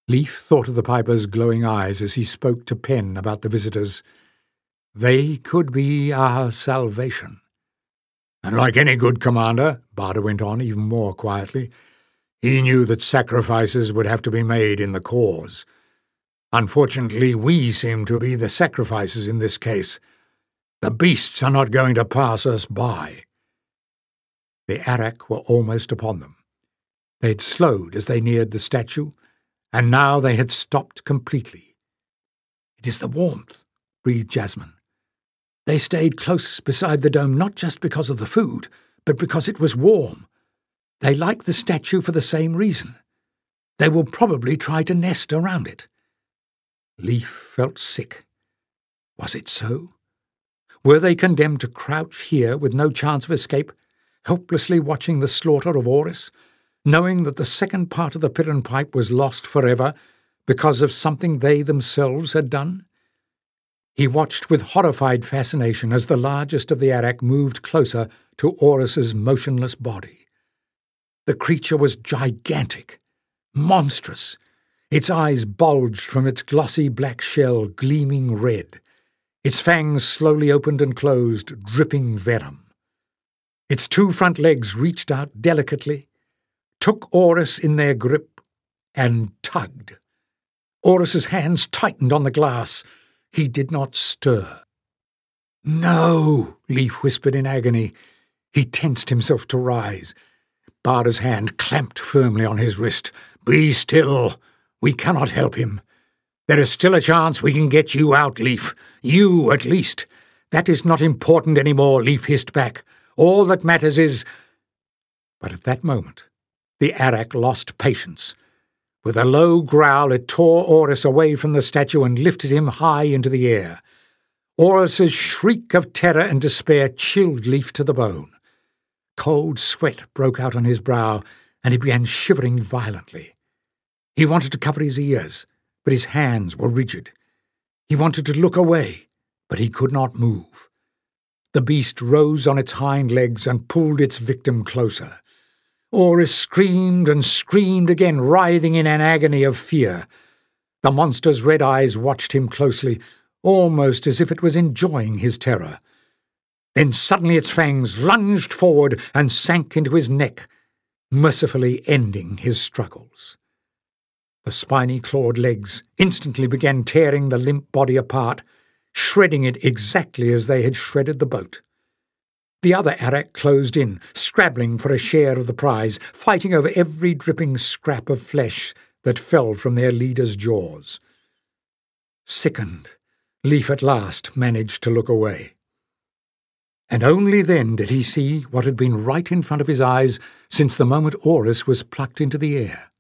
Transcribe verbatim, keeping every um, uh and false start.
Leif thought of the piper's glowing eyes as he spoke to Penn about the visitors. They could be our salvation. And like any good commander, Barda went on even more quietly, he knew that sacrifices would have to be made in the cause. Unfortunately, we seem to be the sacrifices in this case. The beasts are not going to pass us by. The Arak were almost upon them. They had slowed as they neared the statue, and now they had stopped completely. "It is the warmth," breathed Jasmine. They stayed close beside the dome not just because of the food, but because it was warm. They like the statue for the same reason. They will probably try to nest around it. Leif felt sick. Was it so? Were they condemned to crouch here with no chance of escape, helplessly watching the slaughter of Orus, knowing that the second part of the Piran pipe was lost forever because of something they themselves had done? He watched with horrified fascination as the largest of the Arak moved closer to Orus's motionless body. The creature was gigantic, monstrous. Its eyes bulged from its glossy black shell, gleaming red. Its fangs slowly opened and closed, dripping venom. Its two front legs reached out delicately, took Orus in their grip, and tugged. Orus's hands tightened on the glass. He did not stir. "No," Leif whispered in agony. He tensed himself to rise. Barda's hand clamped firmly on his wrist. "Be still. We cannot help him. There is still a chance we can get you out, Leif. You, at least. That is not important any more," Leif hissed back. "All that matters is—" But at that moment, the Arak lost patience. With a low growl, it tore Orus away from the statue and lifted him high into the air. Orus's shriek of terror and despair chilled Leif to the bone. Cold sweat broke out on his brow, and he began shivering violently. He wanted to cover his ears, but his hands were rigid. He wanted to look away, but he could not move. The beast rose on its hind legs and pulled its victim closer. Orus screamed and screamed again, writhing in an agony of fear. The monster's red eyes watched him closely, almost as if it was enjoying his terror. Then suddenly its fangs lunged forward and sank into his neck, mercifully ending his struggles. The spiny clawed legs instantly began tearing the limp body apart, shredding it exactly as they had shredded the boat. The other Arak closed in, scrabbling for a share of the prize, fighting over every dripping scrap of flesh that fell from their leader's jaws. Sickened, Leif at last managed to look away. And only then did he see what had been right in front of his eyes since the moment Orus was plucked into the air.